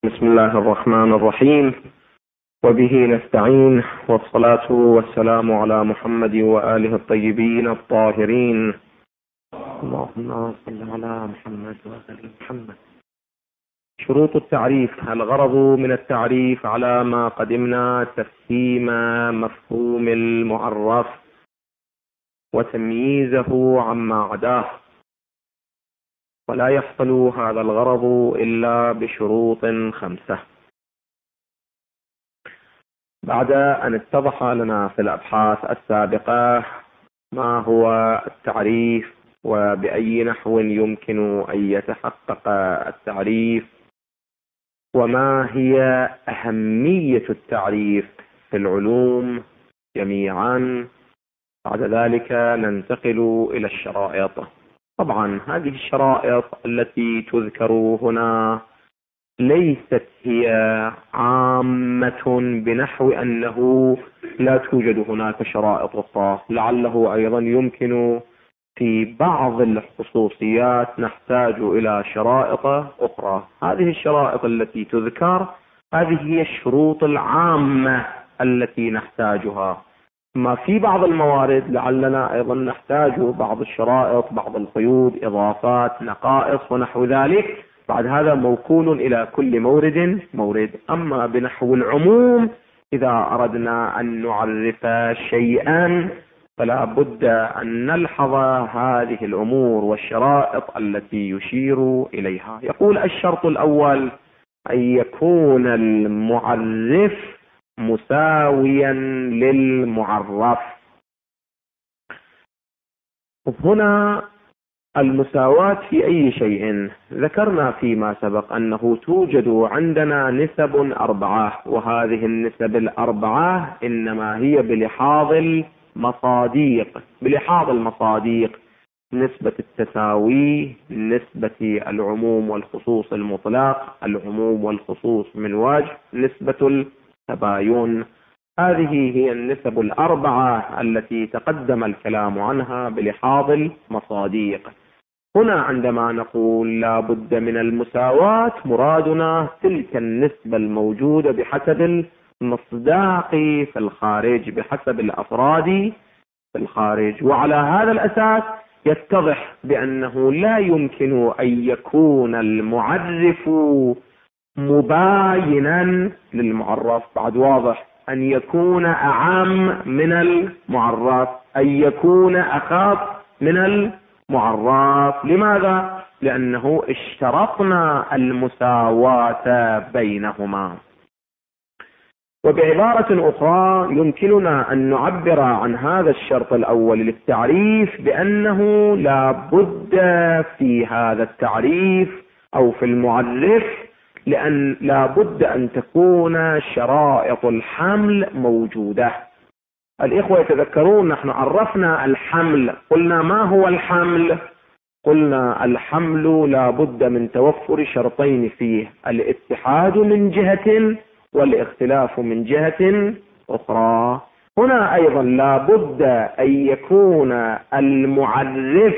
بسم الله الرحمن الرحيم، وبه نستعين، والصلاة والسلام على محمد وآله الطيبين الطاهرين. اللهم صل على محمد وآل محمد. شروط التعريف. الغرض من التعريف على ما قدمنا تفهيم مفهوم المعرف وتمييزه عما عداه، ولا يحصل هذا الغرض إلا بشروط 5. بعد أن اتضح لنا في الأبحاث السابقة ما هو التعريف وبأي نحو يمكن أن يتحقق التعريف وما هي أهمية التعريف في العلوم جميعا، بعد ذلك ننتقل إلى الشرائط. طبعا هذه الشرائط التي تذكر هنا ليست هي عامة بنحو أنه لا توجد هناك شرائط أخرى، لعله أيضا يمكن في بعض الخصوصيات نحتاج إلى شرائط أخرى. هذه الشرائط التي تذكر هذه هي الشروط العامة التي نحتاجها، ما في بعض الموارد لعلنا أيضا نحتاج بعض الشرائط، بعض القيود، إضافات، نقائص ونحو ذلك. بعد هذا موكول إلى كل مورد. أما بنحو العموم إذا أردنا أن نعرف شيئا فلا بد أن نلحظ هذه الأمور والشرائط التي يشير إليها. يقول الشرط الأول أن يكون المعرف مساويا للمعرف. هنا المساواة في أي شيء؟ ذكرنا فيما سبق أنه توجد عندنا نسب 4، وهذه النسب 4 إنما هي بلحاظ المصاديق، نسبة التساوي، نسبة العموم والخصوص المطلق، العموم والخصوص من وجه، نسبة التباين. هذه هي النسب 4 التي تقدم الكلام عنها بلحاظ المصاديق. هنا عندما نقول لا بد من المساواة مرادنا تلك النسبة الموجودة بحسب المصداق في الخارج، بحسب الأفراد في الخارج. وعلى هذا الأساس يتضح بأنه لا يمكن أن يكون المعرف مباينا للمعرف. بعد واضح أن يكون أعم من المعرف، أن يكون أخف من المعرف. لماذا؟ لأنه اشترطنا المساواة بينهما. وبعبارة أخرى يمكننا أن نعبر عن هذا الشرط الأول للتعريف بأنه لا بد في هذا التعريف أو في المعرف لأن لا بد أن تكون شرائط الحمل موجودة. الإخوة يتذكرون نحن عرفنا الحمل، قلنا ما هو الحمل؟ قلنا الحمل لا بد من توفر شرطين فيه: الاتحاد من جهة والاختلاف من جهة أخرى. هنا أيضا لا بد أن يكون المعرف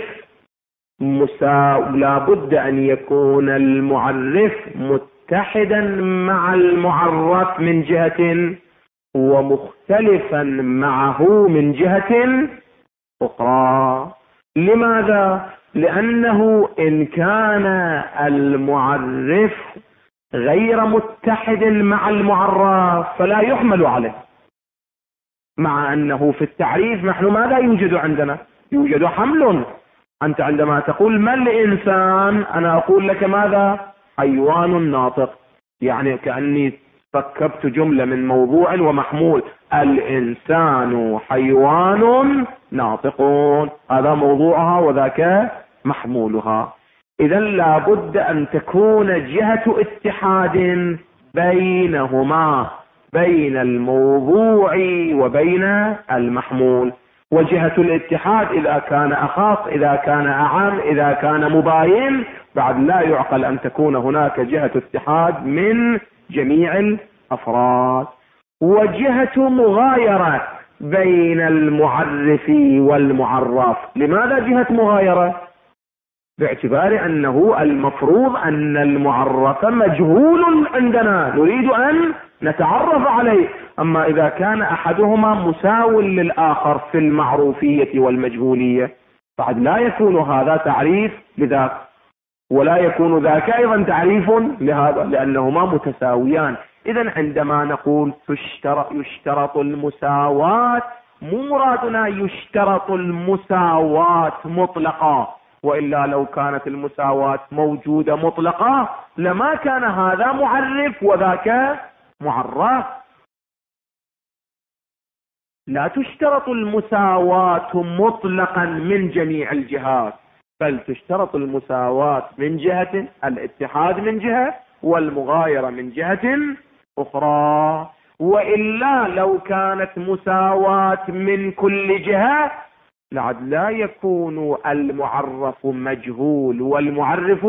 لا بد أن يكون المعرف متحدا مع المعرف من جهة ومختلفا معه من جهة أخرى. لماذا؟ لأنه إن كان المعرف غير متحد مع المعرف فلا يحمل عليه، مع أنه في التعريف نحن ماذا يوجد عندنا؟ يوجد حمل. أنت عندما تقول ما الإنسان، أنا أقول لك ماذا؟ حيوان ناطق، يعني كأني ركبت جملة من موضوع ومحمول. الإنسان حيوان ناطق، هذا موضوعها وذاك محمولها. إذا لا بد أن تكون جهة اتحاد بينهما، بين الموضوع وبين المحمول. وجهة الاتحاد إذا كان أخص، إذا كان أعم، إذا كان مباين، بعد لا يعقل أن تكون هناك جهة اتحاد من جميع الأفراد. وجهة مغايرة بين المعرف والمعرف. لماذا جهة مغايرة؟ باعتبار أنه المفروض أن المعرف مجهول عندنا نريد أن نتعرف عليه. أما إذا كان أحدهما مساو للآخر في المعروفية والمجهولية بعد لا يكون هذا تعريف لذاك، ولا يكون ذاك أيضا تعريف لهذا، لأنهما متساويان. إذا عندما نقول يشترط المساواة، مو مرادنا يشترط المساواة مطلقة، وإلا لو كانت المساواة موجودة مطلقة لما كان هذا معرف وذاك معرف. لا تشترط المساواة مطلقا من جميع الجهات، بل تشترط المساواة من جهة، الاتحاد من جهة، والمغايرة من جهة أخرى. وإلا لو كانت مساواة من كل جهة لعد لا يكون المعرف مجهول والمعرف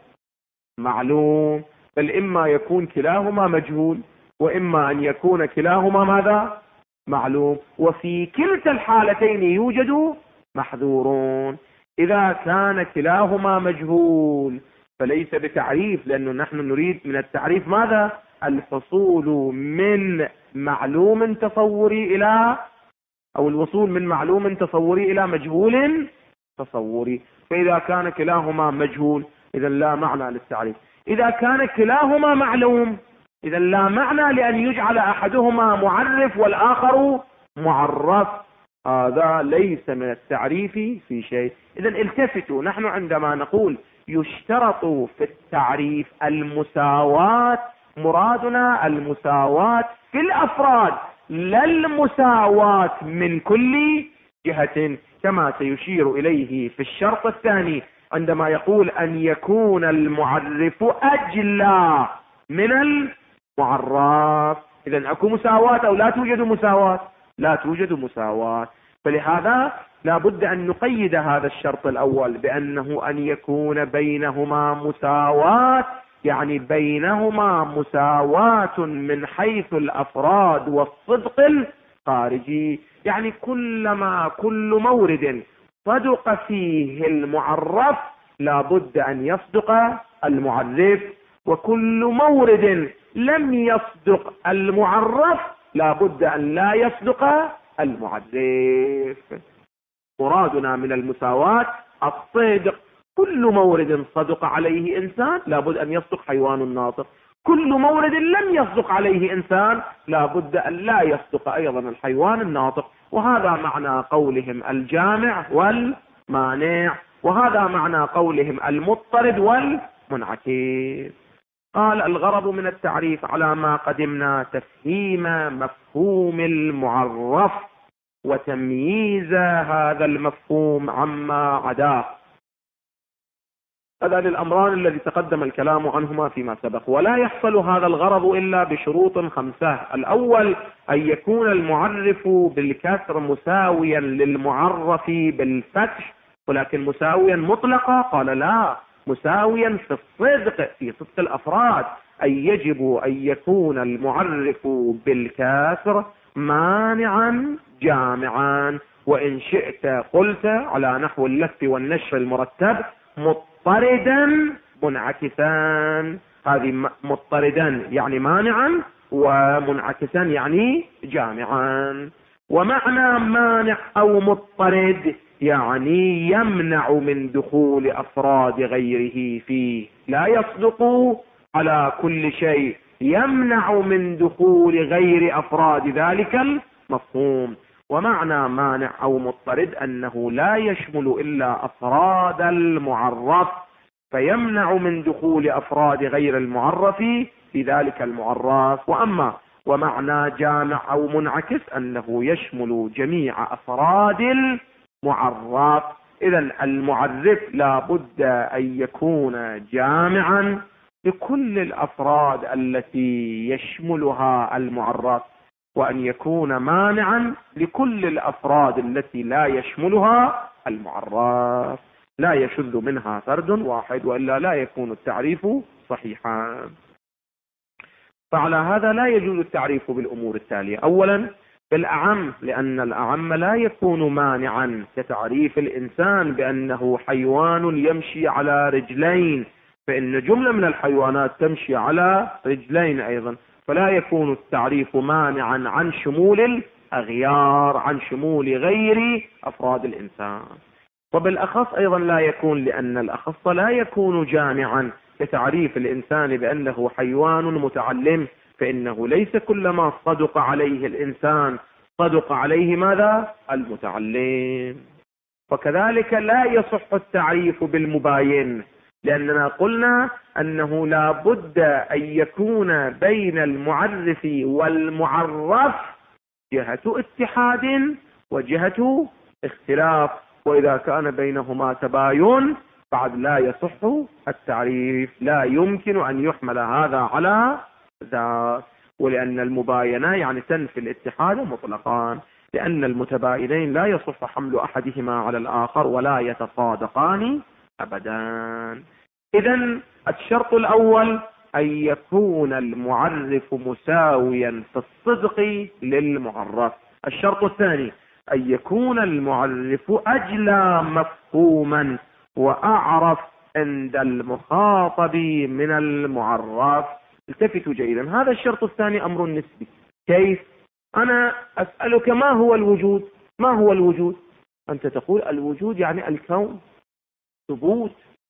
معلوم، بل إما يكون كلاهما مجهول وإما أن يكون كلاهما ماذا؟ معلوم. وفي كلتا الحالتين يوجد محذورون. إذا كان كلاهما مجهول فليس بتعريف، لأنه نحن نريد من التعريف ماذا؟ الحصول من معلوم تصوري إلى، أو الوصول من معلوم تصوري إلى مجهول تصوري. فإذا كان كلاهما مجهول إذا لا معنى للتعريف. إذا كان كلاهما معلوم إذا لا معنى لأن يجعل أحدهما معرف والآخر معرف، هذا ليس من التعريف في شيء. إذا التفتوا، نحن عندما نقول يشترط في التعريف المساواة مرادنا المساواة في الأفراد، لا المساواة من كل جهة، كما سيشير إليه في الشرط الثاني عندما يقول أن يكون المعرف أجلى من المعرف. إذن أكو مساواة أو لا توجد مساواة؟ لا توجد مساواة. فلهذا لا بد أن نقيد هذا الشرط الأول بأنه أن يكون بينهما مساواة، يعني بينهما مساواة من حيث الأفراد والصدق الخارجي. يعني كل مورد صدق فيه المعرف لا بد أن يصدق المعرف، وكل مورد لم يصدق المعرف لا بد أن لا يصدق المعرف. مرادنا من المساواة الصدق. كل مورد صدق عليه إنسان لا بد أن يصدق حيوان ناطق، كل مورد لم يصدق عليه إنسان لا بد أن لا يصدق أيضا الحيوان الناطق. وهذا معنى قولهم الجامع والمانع، وهذا معنى قولهم المضطرد والمنعكس. قال الغرض من التعريف على ما قدمنا تفهيم مفهوم المعرف وتمييز هذا المفهوم عما عداه. هذا للأمران الذي تقدم الكلام عنهما فيما سبق. ولا يحصل هذا الغرض إلا بشروط 5. الأول أن يكون المعرف بالكسر مساويا للمعرف بالفتح، ولكن مساويا مطلقا؟ قال لا، مساويا في الصدق، في صدق الأفراد. أي يجب أن يكون المعرف بالكسر مانعا جامعا، وإن شئت قلت على نحو اللف والنشر المرتب مضطردا منعكسا. هذه مضطردا يعني مانعا، ومنعكسا يعني جامعا. ومعنى مانع أو مضطرد يعني يمنع من دخول أفراد غيره فيه، لا يصدق على كل شيء، يمنع من دخول غير أفراد ذلك المفهوم. ومعنى مانع أو مضطرد أنه لا يشمل إلا أفراد المعرف، فيمنع من دخول أفراد غير المعرف في ذلك المعرف. ومعنى جامع أو منعكس أنه يشمل جميع أفراد المعرف. إذن المعرف لا بد أن يكون جامعا لكل الأفراد التي يشملها المعرف، وأن يكون مانعا لكل الأفراد التي لا يشملها المعرف، لا يشذ منها فرد واحد، وإلا لا يكون التعريف صحيحا. فعلى هذا لا يجوز التعريف بالأمور التالية. أولا بالأعم، لأن الأعم لا يكون مانعا، كتعريف الإنسان بأنه حيوان يمشي على رجلين، فإن جملة من الحيوانات تمشي على رجلين أيضا، فلا يكون التعريف مانعا عن شمول الأغيار، عن شمول غير أفراد الإنسان. وبالأخص أيضا لا يكون، لأن الأخص لا يكون جامعا، كتعريف الإنسان بأنه حيوان متعلم، فإنه ليس كل ما صدق عليه الإنسان صدق عليه ماذا؟ المتعلم. وكذلك لا يصح التعريف بالمباين، لأننا قلنا أنه لا بد أن يكون بين المعرف والمعرف جهة اتحاد وجهة اختلاف، وإذا كان بينهما تباين بعد لا يصح التعريف، لا يمكن أن يحمل هذا على ذاك. ولأن المباينة يعني تنفي الاتحاد مطلقا، لأن المتباينين لا يصح حمل أحدهما على الآخر ولا يتصادقان أبدا. إذن الشرط الأول أن يكون المعرف مساويا في الصدق للمعرف. الشرط الثاني أن يكون المعرف أجلى مفهوما وأعرف عند المخاطب من المعرف. التفتوا جيدا، هذا الشرط الثاني أمر نسبي. كيف؟ أنا أسألك ما هو الوجود؟ ما هو الوجود؟ أنت تقول الوجود يعني الكون، ثبوت،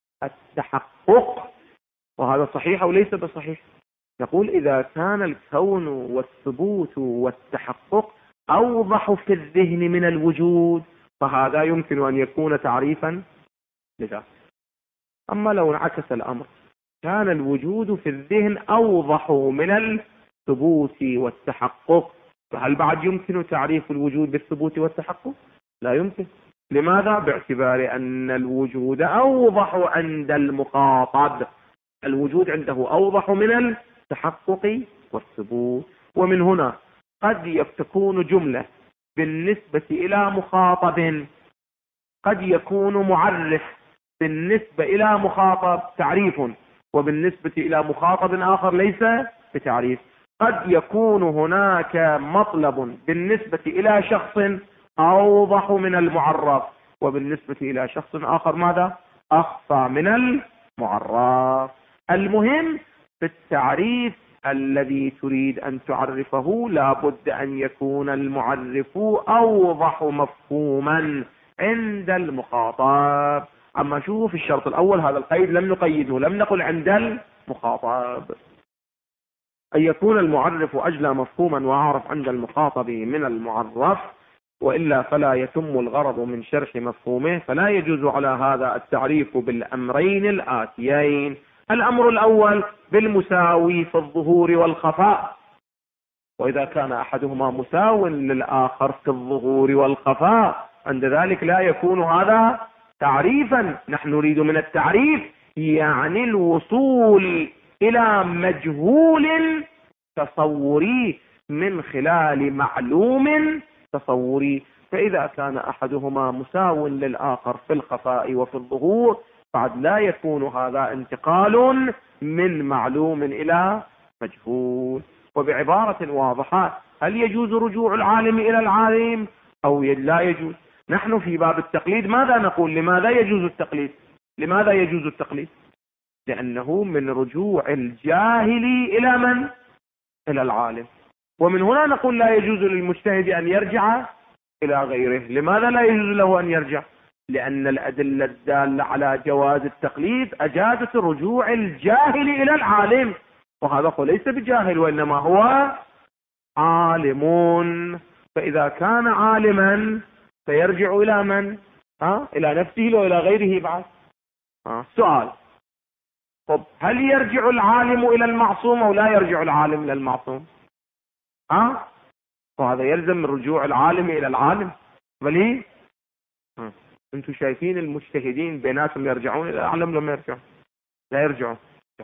التحقق، وهذا صحيح أو ليس بصحيح؟ نقول إذا كان الكون والثبوت والتحقق أوضح في الذهن من الوجود فهذا يمكن أن يكون تعريفا لذلك. أما لو انعكس الأمر، كان الوجود في الذهن أوضح من الثبوت والتحقق، فهل بعد يمكن تعريف الوجود بالثبوت والتحقق؟ لا يمكن. لماذا؟ باعتبار أن الوجود أوضح عند المخاطب، الوجود عنده أوضح من التحقق والثبوت. ومن هنا قد تكون جملة بالنسبة إلى مخاطب، قد يكون معرف بالنسبة إلى مخاطب تعريف، وبالنسبة إلى مخاطب آخر ليس بتعريف. قد يكون هناك مطلب بالنسبة إلى شخص أوضح من المعرف، وبالنسبة إلى شخص آخر ماذا؟ أخفى من المعرف. المهم في التعريف الذي تريد أن تعرفه لا بد أن يكون المعرف أوضح مفهوما عند المخاطب. أما شوفوا في الشرط الأول هذا القيد لم نقيده، لم نقل عند المخاطب. أن يكون المعرف أجلى مفهوما وأعرف عند المخاطب من المعرف، وإلا فلا يتم الغرض من شرح مفهومه، فلا يجوز على هذا التعريف بالأمرين الآتيين. الأمر الأول بالمساوي في الظهور والخفاء، وإذا كان أحدهما مساو للآخر في الظهور والخفاء عند ذلك لا يكون هذا تعريفا. نحن نريد من التعريف يعني الوصول إلى مجهول تصوري من خلال معلوم تصوري. فإذا كان أحدهما مساو للآخر في الخفاء وفي الظهور بعد لا يكون هذا انتقال من معلوم إلى مجهول. وبعبارة واضحة، هل يجوز رجوع العالم إلى العالم أو لا يجوز؟ نحن في باب التقليد ماذا نقول؟ لماذا يجوز التقليد؟ لماذا يجوز التقليد؟ لأنه من رجوع الجاهل إلى من؟ إلى العالم. ومن هنا نقول لا يجوز للمجتهد أن يرجع إلى غيره. لماذا لا يجوز له أن يرجع؟ لأن الأدلة الدالة على جواز التقليد أجازت رجوع الجاهل إلى العالم، وهذا هو ليس بجاهل وإنما هو عالم. فإذا كان عالما سيرجع إلى من؟ إلى نفسه وإلى غيره بعد. سؤال، طب هل يرجع العالم إلى المعصوم أو لا يرجع العالم إلى المعصوم؟ وهذا يلزم من رجوع العالم إلى العالم. بل انتم شايفين المجتهدين بيناتهم يرجعون الى العالم لما يرجعون؟ لا يرجعون.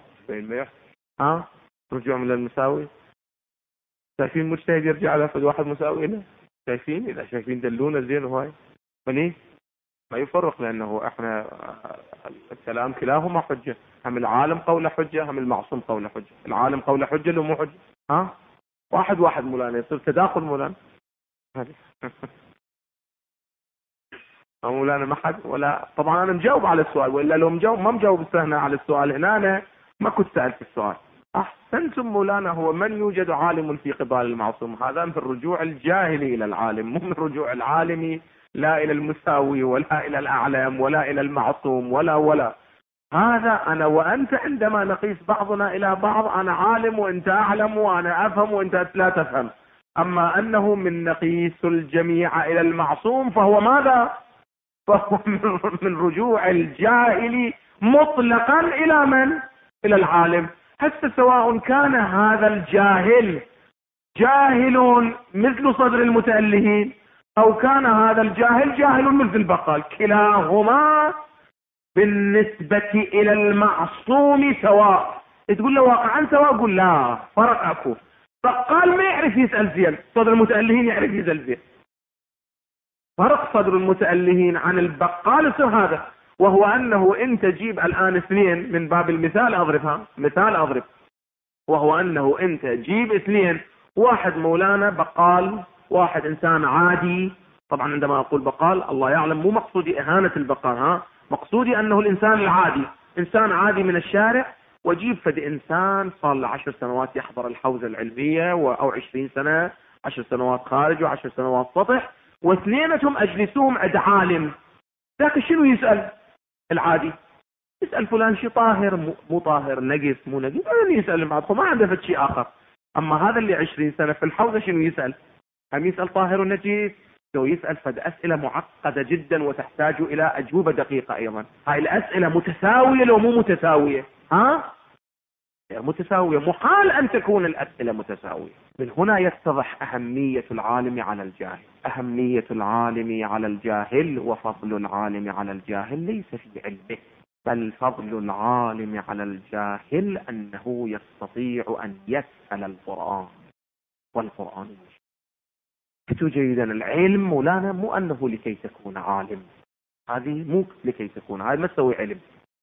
رجوع من المساوي. شايفين المجتهد يرجع على فد واحد مساوي له؟ شايفين؟ اذا شايفين دلونا زين وهاي. فليه ما يفرق؟ لانه احنا الكلام كلاهما حجه، هم العالم قول حجه هم المعصوم قول حجه. العالم قول حجه لو مو حجه واحد مولانا يصير تداخل مولانا. مولانا ما حد ولا طبعا انا مجاوب على السؤال، والا لو مجاوب ما مجاوب هنا على السؤال هنا أنا ما كنت سألت السؤال. احسنتم مولانا، هو من يوجد عالم في قبال المعصوم؟ هذا من الرجوع الجاهلي الى العالم، مو من الرجوع العالمي لا الى المساوي ولا الى الاعلم ولا الى المعصوم ولا. هذا انا وانت عندما نقيس بعضنا الى بعض، انا عالم وانت اعلم وانا افهم وانت لا تفهم. اما انه من نقيس الجميع الى المعصوم فهو ماذا؟ فهو من رجوع الجاهل مطلقا الى من؟ الى العالم. حتى سواء كان هذا الجاهل جاهل مثل صدر المتألهين او كان هذا الجاهل جاهل مثل البقال، كلاهما بالنسبة الى المعصوم سواء. تقول له واقعا سواء، اقول لا، فرق اكو. بقال ما يعرف يسأل زين، صدر المتألهين يعرف يسأل زين. فرق صدر المتألهين عن البقال يصير هذا، وهو انه انت جيب الان اثنين من باب المثال اضربها، مثال اضرب، وهو انه انت جيب اثنين، واحد مولانا بقال، واحد انسان عادي. طبعا عندما اقول بقال الله يعلم مو مقصودي اهانة البقال، مقصودي انه الانسان العادي، انسان عادي من الشارع، وجيب فد انسان صار له 10 سنوات يحضر الحوزة العلمية او 20 سنة، 10 سنوات خارج و10 سنوات سطح، واثنينهم اجلسوهم عند عالم. ذاك شنو يسأل؟ العادي يسأل فلان شي طاهر مو طاهر، نقص مو نقص، هذا يسأل بعضه ما عنده فد شيء اخر. اما هذا اللي 20 سنة في الحوزة شنو يسأل؟ هم يسأل طاهر ونجس، لو يسأل فد اسئلة معقدة جدا وتحتاج الى اجوبة دقيقة ايضا. هاي الاسئلة متساوية لو مو متساوية؟ متساوية، محال ان تكون الاسئلة متساوية. من هنا يتضح اهمية العالم على الجاهل. اهمية العالم على الجاهل وفضل العالم على الجاهل ليس في علمه، بل فضل العالم على الجاهل انه يستطيع ان يسأل القرآن، والقرآن يشهد جيدا. العلم مولانا مو انه لكي تكون عالم، هذه مو لكي تكون، هذا ما تسوي علم.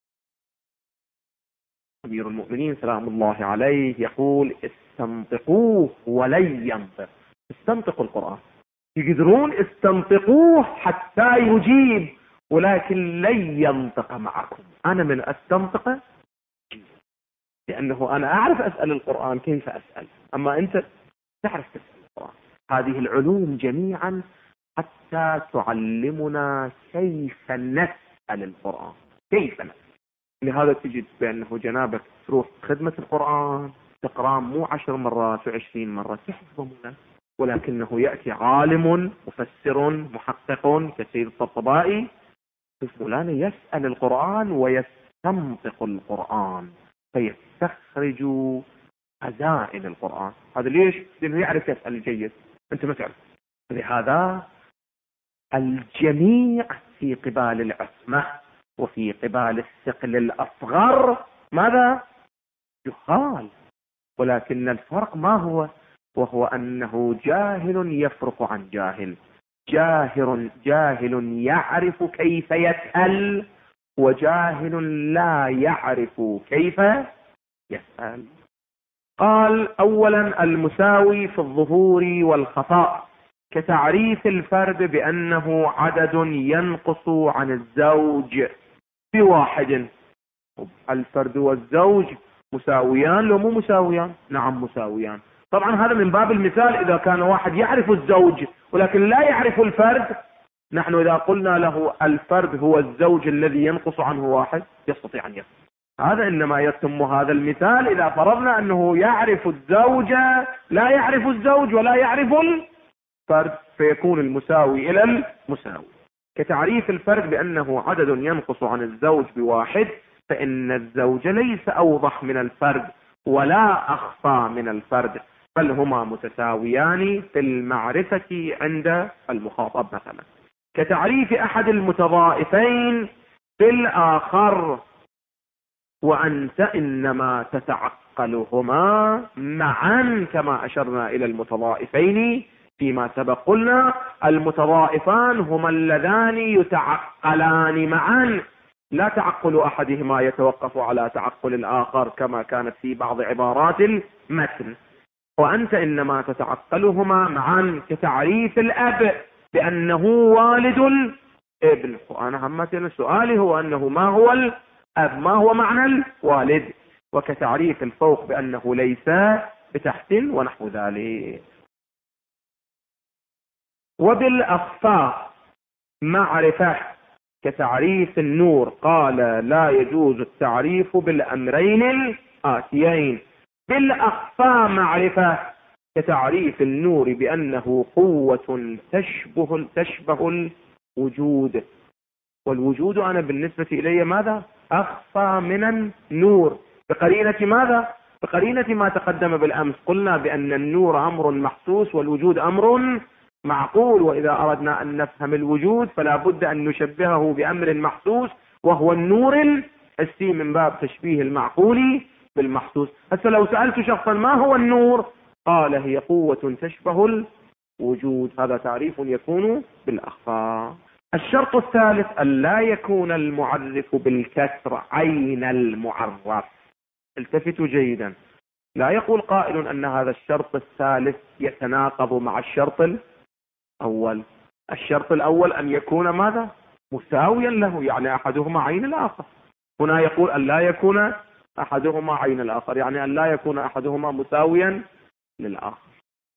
أمير المؤمنين سلام الله عليه يقول استنطقوه ولن ينطق. استنطقوا القرآن، يقدرون استنطقوه حتى يجيب، ولكن لن ينطق معكم. أنا من استنطقه لأنه أنا أعرف أسأل القرآن كيف أسأل، أما أنت تعرف تسأل القرآن. هذه العلوم جميعا حتى تعلمنا كيف نسأل القرآن، كيف نسأل. لهذا تجد بأنه جنابك تروح خدمة القرآن تقرأ مو 10 مرات و20 مرة تحفظه، ولكنه يأتي عالم مفسر محقق كسيد الطبطبائي فلان يسأل القرآن ويستنطق القرآن فيستخرج خزائن القرآن. هذا ليش؟ لأنه يعرف يسأل جيد، أنت ما تعرف. لهذا الجميع في قبال العصمة وفي قبال الثقل الأصغر ماذا؟ جهال، ولكن الفرق ما هو؟ وهو أنه جاهل يفرق عن جاهل. جاهل يعرف كيف يسأل، وجاهل لا يعرف كيف يسأل. قال أولا المساوي في الظهور والخفاء، كتعريف الفرد بأنه عدد ينقص عن الزوج بواحد. الفرد والزوج مساويان لو مو مساويان؟ نعم مساويان. طبعا هذا من باب المثال إذا كان واحد يعرف الزوج ولكن لا يعرف الفرد. نحن إذا قلنا له الفرد هو الزوج الذي ينقص عنه واحد يستطيع أن يفهم هذا. إنما يتم هذا المثال إذا فرضنا أنه يعرف الزوج لا يعرف الزوج ولا يعرف الفرد، فيكون المساوي إلى المساوي. كتعريف الفرد بأنه عدد ينقص عن الزوج بواحد، فإن الزوج ليس أوضح من الفرد ولا أخفى من الفرد، بل هما متساويان في المعرفة عند المخاطب مثلا. كتعريف أحد المتضائفين بالآخر، وأنت إنما تتعقلهما معا، كما أشرنا إلى المتضائفين فيما سبق. قلنا المتضائفان هما اللذان يتعقلان معا، لا تعقل أحدهما يتوقف على تعقل الآخر كما كانت في بعض عبارات المتن. وأنت إنما تتعقلهما معا كتعريف الأب بأنه والد الابن. وأنا همتنا سؤالي هو أنه ما هو الأب، ما هو معنى الوالد، وكتعريف الفوق بأنه ليس بتحت ونحو ذلك. وبالأخفى معرفة كتعريف النور، قال لا يجوز التعريف بالأمرين الآتيين. بالأخفى معرفة كتعريف النور بأنه قوة تشبه الوجود. والوجود أنا بالنسبة إلي ماذا؟ أخفى من النور، بقرينة ماذا؟ بقرينة ما تقدم بالأمس، قلنا بأن النور أمر محسوس والوجود أمر معقول، وإذا أردنا أن نفهم الوجود فلا بد أن نشبهه بأمر محسوس وهو النور الحسي من باب تشبيه المعقول بالمحسوس. هسه لو سألت شخصا ما هو النور، قال هي قوة تشبه الوجود، هذا تعريف يكون بالأخفى. الشرط الثالث أن لا يكون المعرف بالكسر عين المعرف. التفتوا جيدا، لا يقول قائل أن هذا الشرط الثالث يتناقض مع الشرط الأول. الشرط الأول أن يكون ماذا؟ مساويا له، يعني أحدهما عين الآخر. هنا يقول أن لا يكون أحدهما عين الآخر، يعني أن لا يكون أحدهما مساويا للآخر.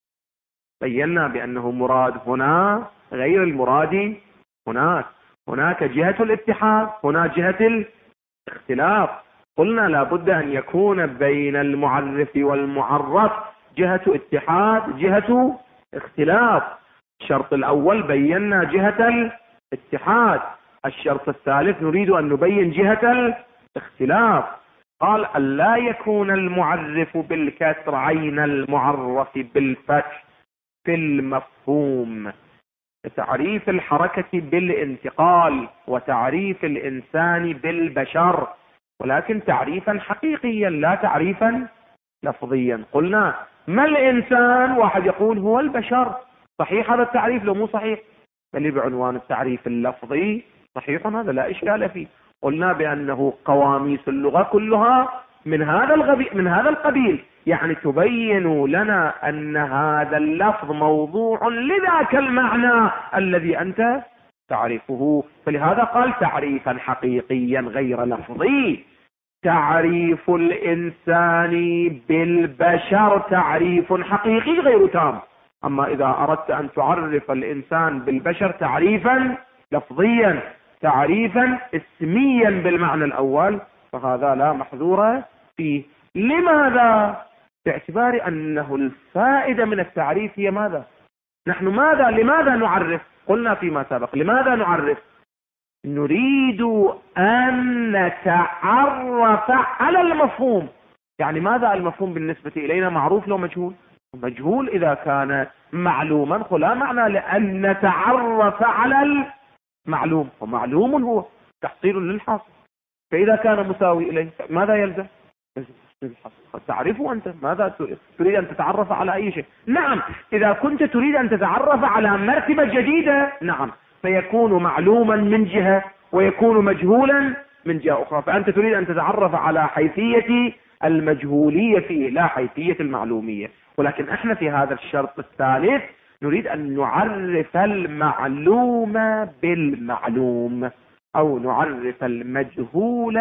بينا بأنه مراد هنا غير المراد هناك. هناك جهة الاتحاد، هنا جهة الاختلاف. قلنا لابد أن يكون بين المعرف والمعرف جهة اتحاد جهة اختلاف. الشرط الأول بينا جهة الاتحاد، الشرط الثالث نريد أن نبين جهة الاختلاف. قال أن لا يكون المعرف بالكسر عين المعرف بالفتح في المفهوم، تعريف الحركة بالانتقال وتعريف الإنسان بالبشر، ولكن تعريفا حقيقيا لا تعريفا لفظيا. قلنا ما الإنسان؟ واحد يقول هو البشر، صحيح هذا التعريف لو مو صحيح؟ اللي بعنوان التعريف اللفظي صحيح، هذا لا إشكال فيه. قلنا بأنه قواميس اللغة كلها من هذا القبيل، يعني تبين لنا أن هذا اللفظ موضوع لذاك المعنى الذي أنت تعرفه، فلهذا قال تعريفا حقيقيا غير لفظي. تعريف الإنسان بالبشر تعريف حقيقي غير تام. أما إذا أردت أن تعرف الإنسان بالبشر تعريفا لفظيا، تعريفا اسميا بالمعنى الأول، فهذا لا محذور فيه. لماذا؟ باعتبار أنه الفائدة من التعريف هي ماذا؟ نحن لماذا نعرف؟ قلنا فيما سبق لماذا نعرف؟ نريد أن نتعرف على المفهوم. يعني ماذا المفهوم بالنسبة إلينا؟ معروف لو مجهول؟ مجهول إذا كان معلوما، لا معنى لأن نتعرف على المعلوم، ومعلوم هو تحصيل للحاصل. فإذا كان مساوي إليه ماذا يلزم؟ تعرفه أنت ماذا تريد أن تتعرف على أي شيء. نعم، إذا كنت تريد أن تتعرف على مرتبة جديدة، نعم، فيكون معلوما من جهة ويكون مجهولا من جهة أخرى. فأنت تريد أن تتعرف على حيثية المجهولية فيه لا حيثية المعلومية. ولكن احنا في هذا الشرط الثالث نريد أن نعرف المعلوم بالمعلوم، أو نعرف المجهول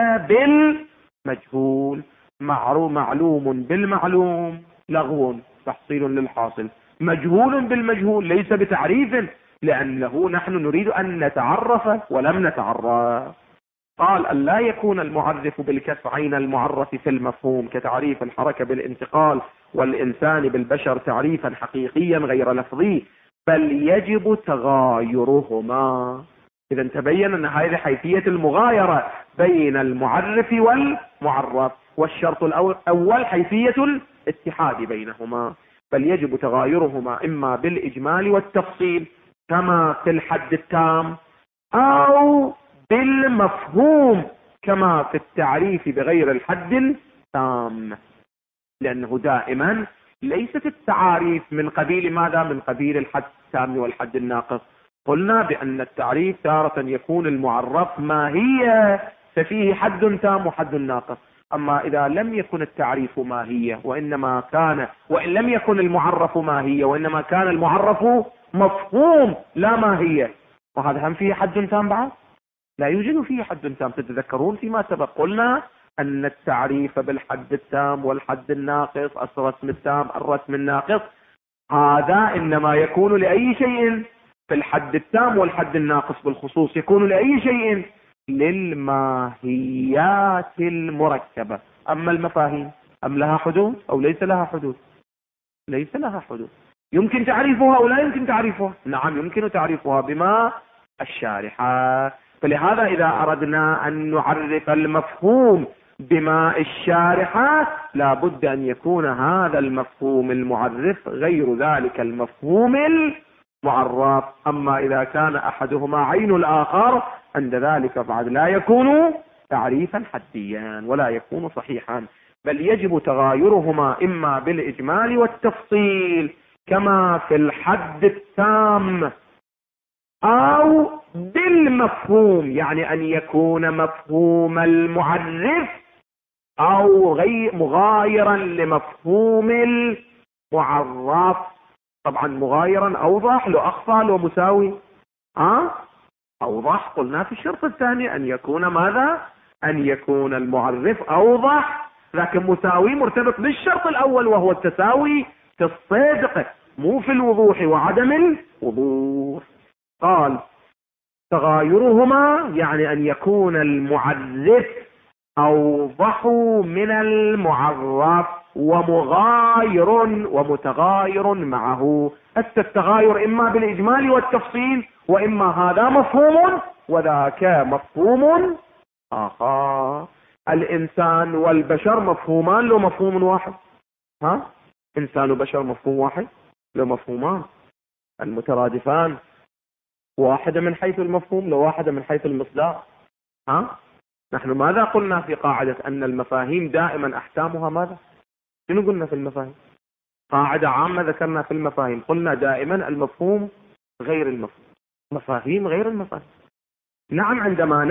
بالمجهول. معلوم بالمعلوم لغو تحصيل للحاصل، مجهول بالمجهول ليس بتعريف، لأنه نحن نريد أن نتعرف ولم نتعرف. قال أن لا يكون المعرف بالكسر عين المعرف في المفهوم كتعريف الحركة بالانتقال والإنسان بالبشر تعريفا حقيقيا غير لفظي، بل يجب تغايرهما. إذا تبين أن هذه حيثية المغايرة بين المعرف والمعرف، والشرط الأول حيثية الاتحاد بينهما، بل يجب تغايرهما إما بالإجمال والتفصيل كما في الحد التام، أو بالمفهوم كما في التعريف بغير الحد التام. لأنه دائما ليست التعاريف من قبيل ماذا؟ من قبيل الحد التام والحد الناقص. قلنا بأن التعريف تارة يكون المعرف ماهية ففيه حد تام وحد ناقص، أما إذا لم يكن التعريف ماهية وإنما كان، وإن لم يكن المعرف ماهية وإنما كان المعرف مفهوم لا ماهية، وهذا هم فيه حد تام بعد؟ لا يوجد فيه حد تام. تتذكرون فيما سبق قلنا أن التعريف بالحد التام والحد الناقص، الرسم التام الرسم الناقص، هذا إنما يكون لأي شيء في الحد التام والحد الناقص بالخصوص يكون لأي شيء للماهيات المركبة. أما المفاهيم أم لها حدود أو ليس لها حدود؟ ليس لها حدود. يمكن تعريفها أو لا يمكن تعريفها؟ نعم يمكن تعريفها بما الشارحة. فلهذا إذا أردنا أن نعرف المفهوم بما الشارحة لابد أن يكون هذا المفهوم المعرف غير ذلك المفهوم المعرف. أما إذا كان أحدهما عين الآخر عند ذلك بعد لا يكون تعريفا حديا ولا يكون صحيحا، بل يجب تغايرهما إما بالإجمال والتفصيل كما في الحد التام أو بالمفهوم، يعني أن يكون مفهوم المعرف أو غير مغايرا لمفهوم المعرف. طبعا مغايرا أوضح لو أخفى لو مساوي أوضح. قلنا في الشرط الثاني أن يكون ماذا؟ أن يكون المعرف أوضح، لكن مساوي مرتبط بالشرط الأول وهو التساوي في الصدق مو في الوضوح وعدم الوضوح. قال تغايرهما يعني أن يكون المعرف أوضح من المعرف ومغاير ومتغاير معه. التغاير إما بالإجمال والتفصيل وإما هذا مفهوم وذاك مفهوم آخر. الإنسان والبشر مفهومان لو مفهوم واحد؟ إنسان وبشر مفهوم واحد لو مفهومان المترادفان، واحدة من حيث المفهوم لو واحدة من حيث المصداق. نحن ماذا قلنا في قاعدة أن المفاهيم دائما أحكامها ماذا؟ شنو قلنا في المفاهيم؟ قاعدة عامة ذكرنا في المفاهيم، قلنا دائما المفهوم غير المفهوم، مفاهيم غير المفاهيم. نعم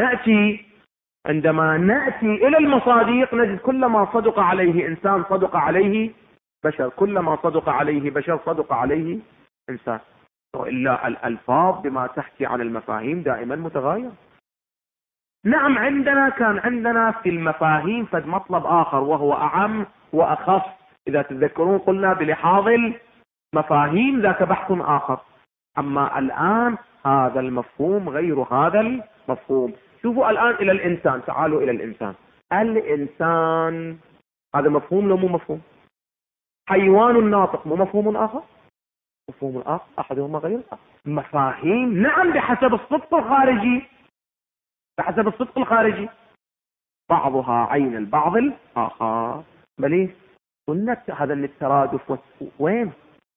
عندما نأتي إلى المصادق نجد كل ما صدق عليه إنسان صدق عليه بشر، كل ما صدق عليه بشر صدق عليه إنسان، وإلا الألفاظ بما تحكي عن المفاهيم دائما متغاير. نعم كان عندنا في المفاهيم فد مطلب آخر وهو أعم وأخص. إذا تتذكرون قلنا بلحاظ المفاهيم ذاك بحث آخر، أما الآن هذا المفهوم غير هذا المفهوم. شوفوا الآن إلى الإنسان، تعالوا إلى الإنسان. الإنسان هذا مفهوم لو مو مفهوم؟ حيوان الناطق مو مفهوم آخر؟ مفهوم آخر أحدهما غير الآخر. مفاهيم نعم بحسب الصدق الخارجي، بحسب الصدق الخارجي بعضها عين البعض الآخر. بل قلنا هذا الترادف وين؟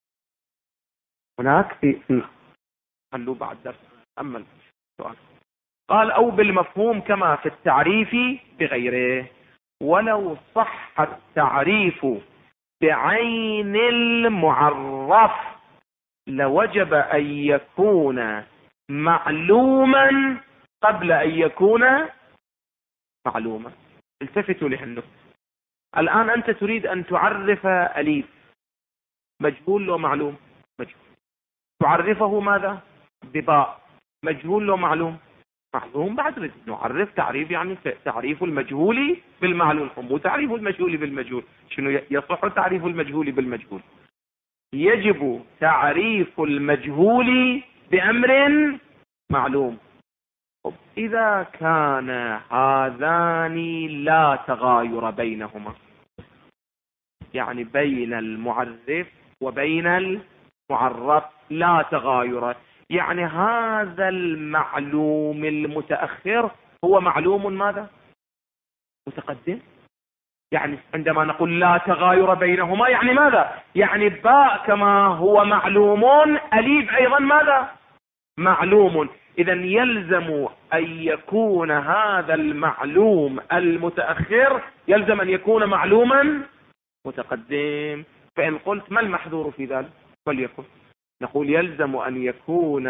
هناك في خلوا بعد درس أما السؤال. قال أو بالمفهوم كما في التعريف بغيره، ولو صح التعريف بعين المعرف لوجب أن يكون معلوما قبل أن يكون معلوما. التفتوا لهالنقطة. الآن أنت تريد أن تعرف أليف، مجهول لو معلوم؟ مجهول. تعرفه ماذا؟ بباء، مجهول لو معلوم؟ معلوم. بعد نعرف تعريف يعني تعريف المجهول بالمعلوم، مو تعريف المجهول بالمجهول. شنو يصح تعريف المجهول بالمجهول؟ يجب تعريف المجهول بأمر معلوم. إذا كان هذان لا تغاير بينهما، يعني بين المعرف وبين المعرف لا تغاير، يعني هذا المعلوم المتأخر هو معلوم ماذا؟ متقدم. يعني عندما نقول لا تغاير بينهما يعني ماذا؟ يعني باء كما هو معلوم أليف أيضا ماذا؟ معلوم. إذا يلزم أن يكون هذا المعلوم المتأخر يلزم أن يكون معلوما متقدم. فإن قلت ما المحذور في ذلك؟ فليكن نقول يلزم أن يكون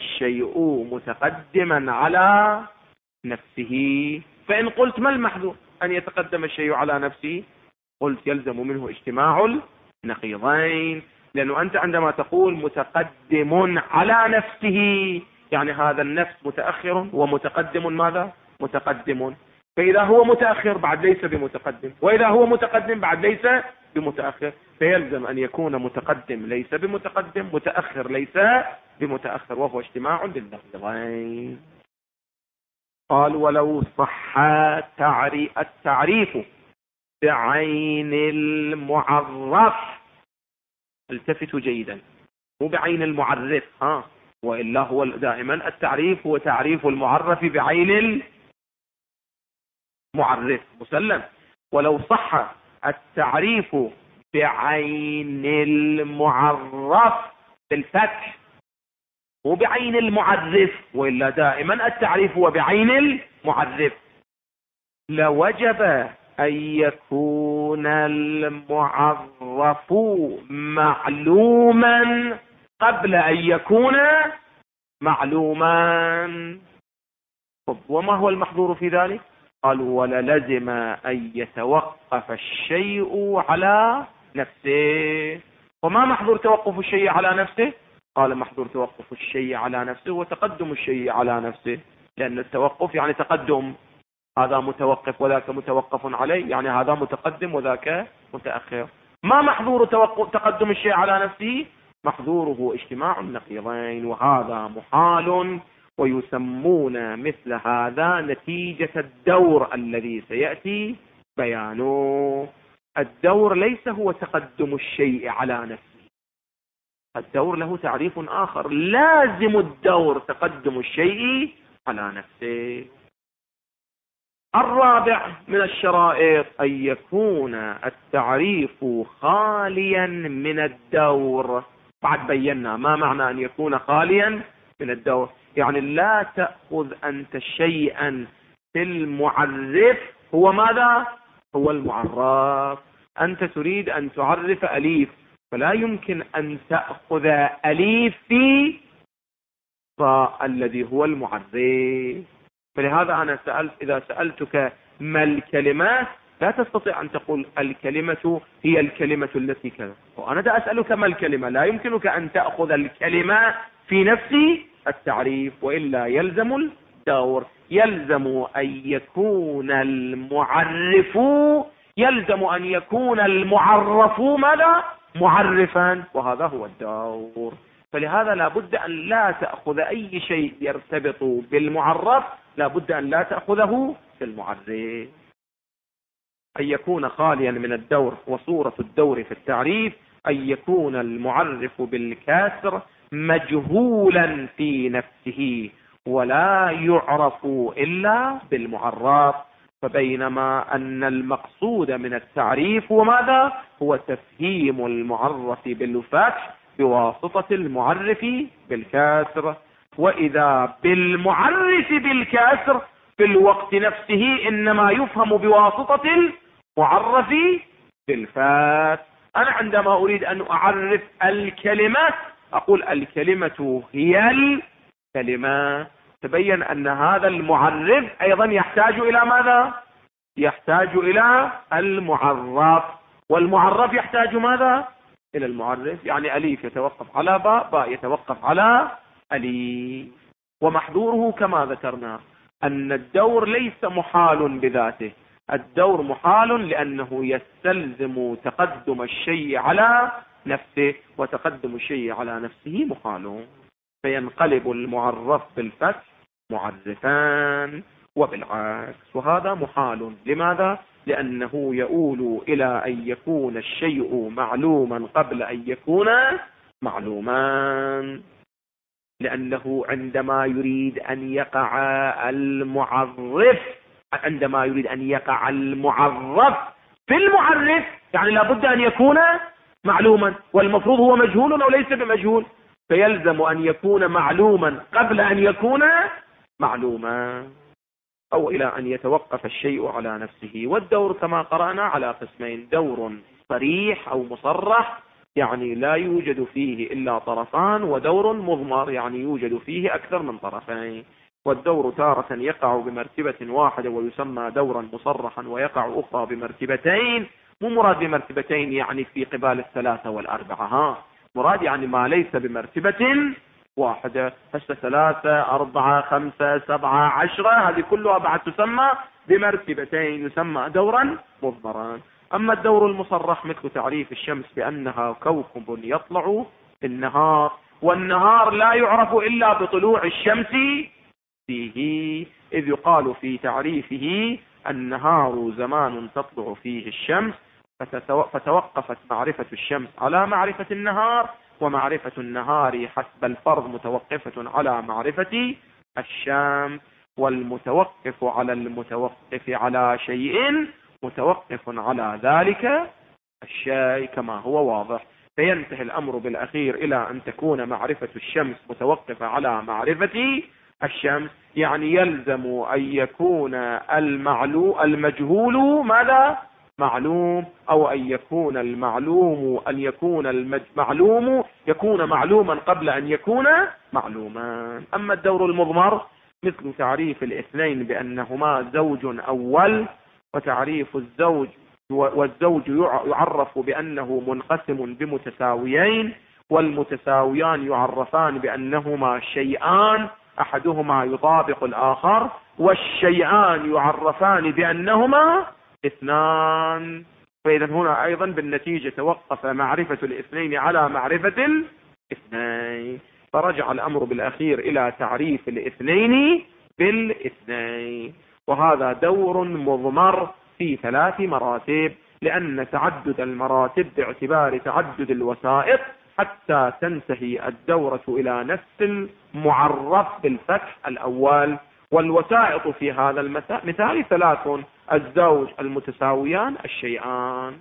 الشيء متقدما على نفسه. فإن قلت ما المحذور؟ أن يتقدم الشيء على نفسه؟ قلت يلزم منه اجتماع النقيضين، لأنه أنت عندما تقول متقدم على نفسه يعني هذا النفس متأخر ومتقدم ماذا؟ متقدم. فإذا هو متأخر بعد ليس بمتقدم، وإذا هو متقدم بعد ليس بمتأخر، فيلزم أن يكون متقدم ليس بمتقدم، متأخر ليس بمتأخر، وهو اجتماع للنقيضين. قال ولو صح التعريف بعين المعرف، التفتوا جيدا، مو بعين المعرف وإلا هو دائما التعريف هو تعريف المعرف بعين المعرف مسلم. ولو صح التعريف بعين المعرف بالفتح مو بعين المعرف، وإلا دائما التعريف هو بعين المعرف، لوجب أن يكون المعرف معلوما قبل أن يكون معلوما. وما هو المحظور في ذلك؟ قال وللزم أن يتوقف الشيء على نفسه. وما محظور توقف الشيء على نفسه؟ قال محظور توقف الشيء على نفسه وتقدم الشيء على نفسه، لأن التوقف يعني تقدم، هذا متوقف وذاك متوقف عليه، يعني هذا متقدم وذاك متأخر. ما محظور تقدم الشيء على نفسه؟ محظوره اجتماع النقيضين، وهذا محال، ويسمون مثل هذا نتيجة الدور الذي سيأتي بيانه. الدور ليس هو تقدم الشيء على نفسه، الدور له تعريف آخر، لازم الدور تقدم الشيء على نفسه. الرابع من الشرائط أن يكون التعريف خاليا من الدور. بعد بينا ما معنى أن يكون خاليا من الدور، يعني لا تأخذ أنت شيئا في المعرف هو ماذا؟ هو المعرف. أنت تريد أن تعرف أليف، فلا يمكن أن تأخذ أليف في الذي هو المعرف. فلهذا أنا إذا سألتك ما الكلمات لا تستطيع أن تقول الكلمة هي الكلمة التي كذا، وأنا أسألك ما الكلمة، لا يمكنك أن تأخذ الكلمة في نفس التعريف، وإلا يلزم الدور. يلزم أن يكون المعرف، يلزم أن يكون المعرف ماذا؟ معرفا، وهذا هو الدور. فلهذا لا بد أن لا تأخذ أي شيء يرتبط بالمعرف، لا بد أن لا تأخذه بالمعرف. أن يكون خاليا من الدور، وصورة الدور في التعريف أن يكون المعرف بالكسر مجهولا في نفسه ولا يعرف إلا بالمعرف. فبينما أن المقصود من التعريف وماذا؟ هو تفهيم المعرف بالفتح بواسطة المعرف بالكسر. وإذا بالمعرف بالكسر في الوقت نفسه إنما يفهم بواسطة المعرف بالفتح. أنا عندما أريد أن أعرف الكلمة أقول الكلمة هي الكلمة، تبين أن هذا المعرف أيضا يحتاج إلى ماذا؟ يحتاج إلى المعرف، والمعرف يحتاج ماذا؟ إلى المعرف. يعني أليف يتوقف على باء، باء يتوقف على أليف. ومحظوره كما ذكرنا أن الدور ليس محال بذاته، الدور محال لأنه يستلزم تقدم الشيء على نفسه، وتقدم الشيء على نفسه محال، فينقلب المعرف بالفتح معرفان وبالعكس، وهذا محال. لماذا؟ لأنه يؤول إلى أن يكون الشيء معلوما قبل أن يكون معلوما، لأنه عندما يريد أن يقع المعرف، عندما يريد أن يقع المعرف في المعرف يعني لابد أن يكون معلوما، والمفروض هو مجهول أو ليس بمجهول، فيلزم أن يكون معلوما قبل أن يكون معلوما، أو إلى أن يتوقف الشيء على نفسه. والدور كما قرأنا على قسمين: دور صريح أو مصرح يعني لا يوجد فيه إلا طرفان، ودور مضمر يعني يوجد فيه أكثر من طرفين. والدور تارة يقع بمرتبة واحدة ويسمى دورا مصرحا، ويقع أخرى بمرتبتين. مو مراد بمرتبتين يعني في قبال الثلاثة والأربعة، مراد يعني ما ليس بمرتبة واحدة. هسه 3 4 5 7 10 هذه كلها بعد تسمى بمرتبتين، يسمى دورا مضمرا. أما الدور المصرح مثل تعريف الشمس بأنها كوكب يطلع في النهار، والنهار لا يعرف إلا بطلوع الشمس فيه، إذ يقال في تعريفه النهار زمان تطلع فيه الشمس، فتوقفت معرفة الشمس على معرفة النهار، ومعرفة النهار حسب الفرض متوقفة على معرفة الشمس، والمتوقف على المتوقف على شيء متوقف على ذلك الشيء كما هو واضح. فينتهي الأمر بالأخير إلى أن تكون معرفة الشمس متوقفة على معرفة الشمس، يعني يلزم أن يكون المجهول ماذا؟ معلوم، أو أن يكون المعلوم المعلوم يكون معلوما قبل أن يكون معلوما. أما الدور المضمر مثل تعريف الاثنين بأنهما زوج أول، وتعريف الزوج والزوج يعرف بأنه منقسم بمتساويين، والمتساويان يعرفان بأنهما شيئان أحدهما يطابق الآخر، والشيئان يعرفان بأنهما اثنان. فإذا هنا أيضا بالنتيجة توقف معرفة الاثنين على معرفة الاثنين، فرجع الأمر بالأخير إلى تعريف الاثنين بالاثنين. وهذا دور مضمر في 3 مراتب، لأن تعدد المراتب باعتبار تعدد الوسائط حتى تنتهي الدورة إلى نفس المعرف بالفتح الأول. والوسائط في هذا المثال 3: الزوج، المتساويان، الشيئان.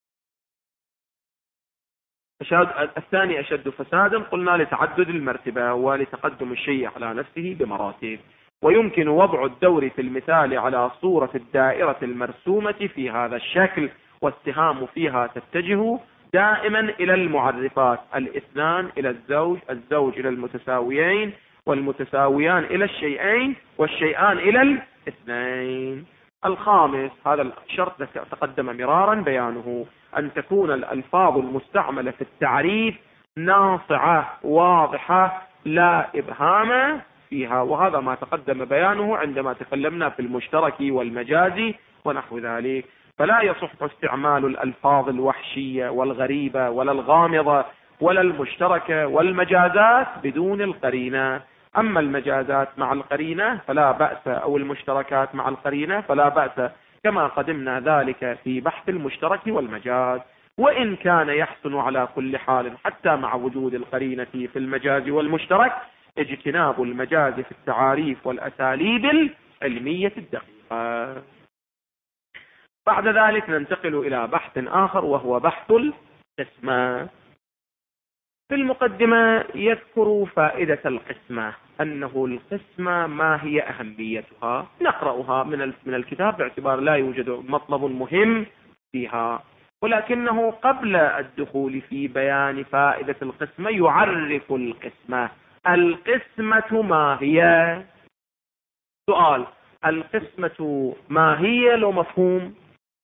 الثاني أشد فسادا قلنا لتعدد المرتبة ولتقدم الشيء على نفسه بمراتب. ويمكن وضع الدور في المثال على صورة الدائرة المرسومة في هذا الشكل، والسهام فيها تتجه دائما إلى المعرفات: الاثنان إلى الزوج، الزوج إلى المتساويين، والمتساويان إلى الشيئين، والشيئان إلى الاثنين. الخامس، هذا الشرط تقدم مرارا بيانه، أن تكون الألفاظ المستعملة في التعريف ناصعة واضحة لا إبهام فيها، وهذا ما تقدم بيانه عندما تكلمنا في المشترك والمجازي ونحو ذلك. فلا يصح استعمال الألفاظ الوحشية والغريبة ولا الغامضة ولا المشتركة والمجازات بدون القرينة. أما المجازات مع القرينة فلا بأس، أو المشتركات مع القرينة فلا بأس، كما قدمنا ذلك في بحث المشترك والمجاز. وإن كان يحسن على كل حال حتى مع وجود القرينة في المجاز والمشترك اجتناب المجاز في التعاريف والأساليب العلمية الدقيقة. بعد ذلك ننتقل إلى بحث آخر وهو بحث القسمة. في المقدمة يذكر فائدة القسمة، أنه القسمة ما هي أهميتها، نقرأها من الكتاب باعتبار لا يوجد مطلب مهم فيها، ولكنه قبل الدخول في بيان فائدة القسمة يعرف القسمة. القسمة ما هي؟ سؤال: القسمة ما هي؟ لو مفهوم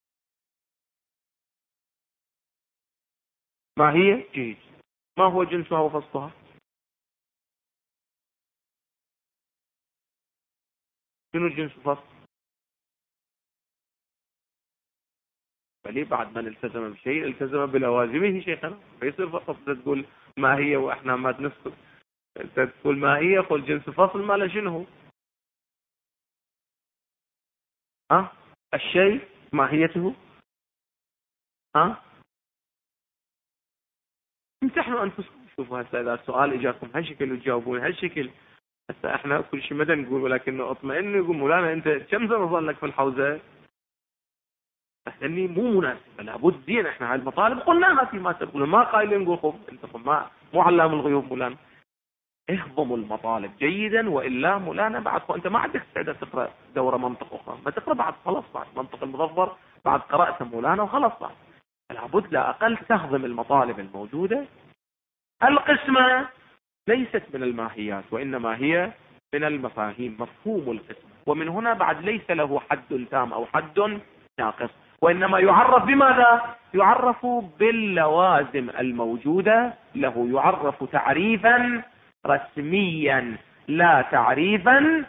ما هي؟ جيد. ما هو جنسها وفصلها؟ شنو جنس الفصل؟ فليه بعد ما نلتزم بشيء التزم بلوازمه شيخنا؟ فيصير فصل تقول ما هي واحنا ما نسكت. انت تقول ما هي، قل جنس فصل ما له شنو؟ الشيء ماهيته. امتحنوا انفسكم، شوفوا هسه اذا السؤال اجاكم هالشكل وتجاوبون هالشكل. هسه احنا كل شيء مدى نقول، ولكنه اطمئن يقول مولانا انت كم سنه ظل لك في الحوزه؟ لاني مو مناسبه، لابد زين احنا هاي المطالب قلناها فيما تقول، ما قايلين نقول خب انتم ما مو علام الغيوب مولانا. اهضموا المطالب جيدا، والا مولانا بعد انت ما عندك استعداد تقرا دوره منطق اخرى، ما تقرا بعد خلاص، بعد منطق المظفر بعد قراته مولانا وخلاص بعد. لابد لا اقل تهضم المطالب الموجوده. القسمه ليست من الماهيات، وانما هي من المفاهيم مفهوم القسمة، ومن هنا بعد ليس له حد تام أو حد ناقص، وإنما يعرف بماذا؟ يعرف باللوازم الموجودة له، يعرف تعريفا رسميا لا تعريفا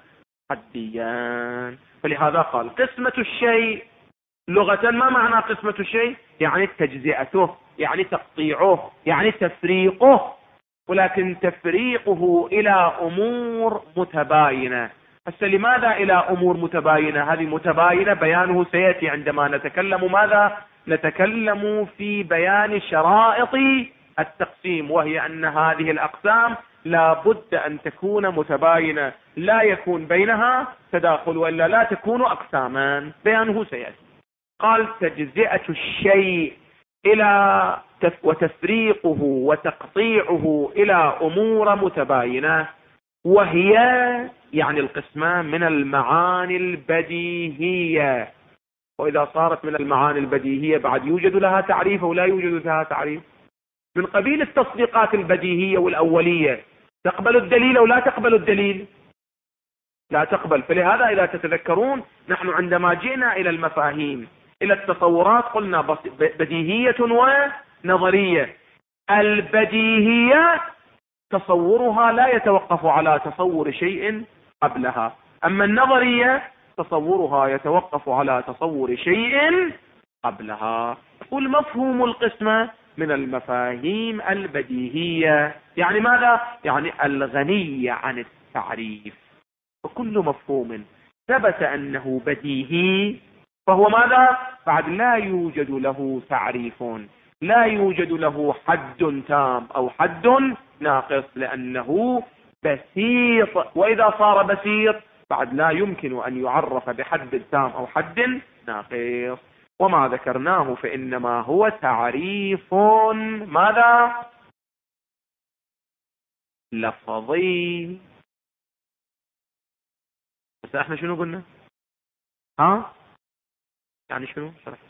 حديا. فلهذا قال قسمة الشيء لغة. ما معنى قسمة الشيء؟ يعني تجزئته، يعني تقطيعه، يعني تفريقه، ولكن تفريقه إلى أمور متباينة. هسه لماذا إلى أمور متباينة؟ هذه متباينة بيانه سيأتي عندما نتكلم ماذا؟ نتكلم في بيان شرائط التقسيم، وهي أن هذه الأقسام لا بد أن تكون متباينة، لا يكون بينها تداخل، وإلا لا تكون أقساما. بيانه سيأتي. قال تجزئة الشيء إلى وتفريقه وتقطيعه إلى أمور متباينة، وهي يعني القسمة من المعاني البديهية. وإذا صارت من المعاني البديهية بعد يوجد لها تعريف أو لا يوجد لها تعريف؟ من قبيل التصديقات البديهية والأولية، تقبل الدليل أو لا تقبل الدليل؟ لا تقبل. فلهذا إذا تتذكرون نحن عندما جئنا إلى المفاهيم إلى التصورات قلنا بديهية ونظرية. البديهية تصورها لا يتوقف على تصور شيء قبلها، أما النظرية تصورها يتوقف على تصور شيء قبلها. قل مفهوم القسمة من المفاهيم البديهية، يعني ماذا؟ يعني الغنية عن التعريف. وكل مفهوم ثبت أنه بديهي فهو ماذا؟ بعد لا يوجد له تعريف، لا يوجد له حد تام أو حد ناقص، لأنه بسيط. وإذا صار بسيط بعد لا يمكن أن يعرف بحد تام أو حد ناقص. وما ذكرناه فإنما هو تعريف ماذا؟ لفظي. بس احنا شنو قلنا؟ يعني شنو؟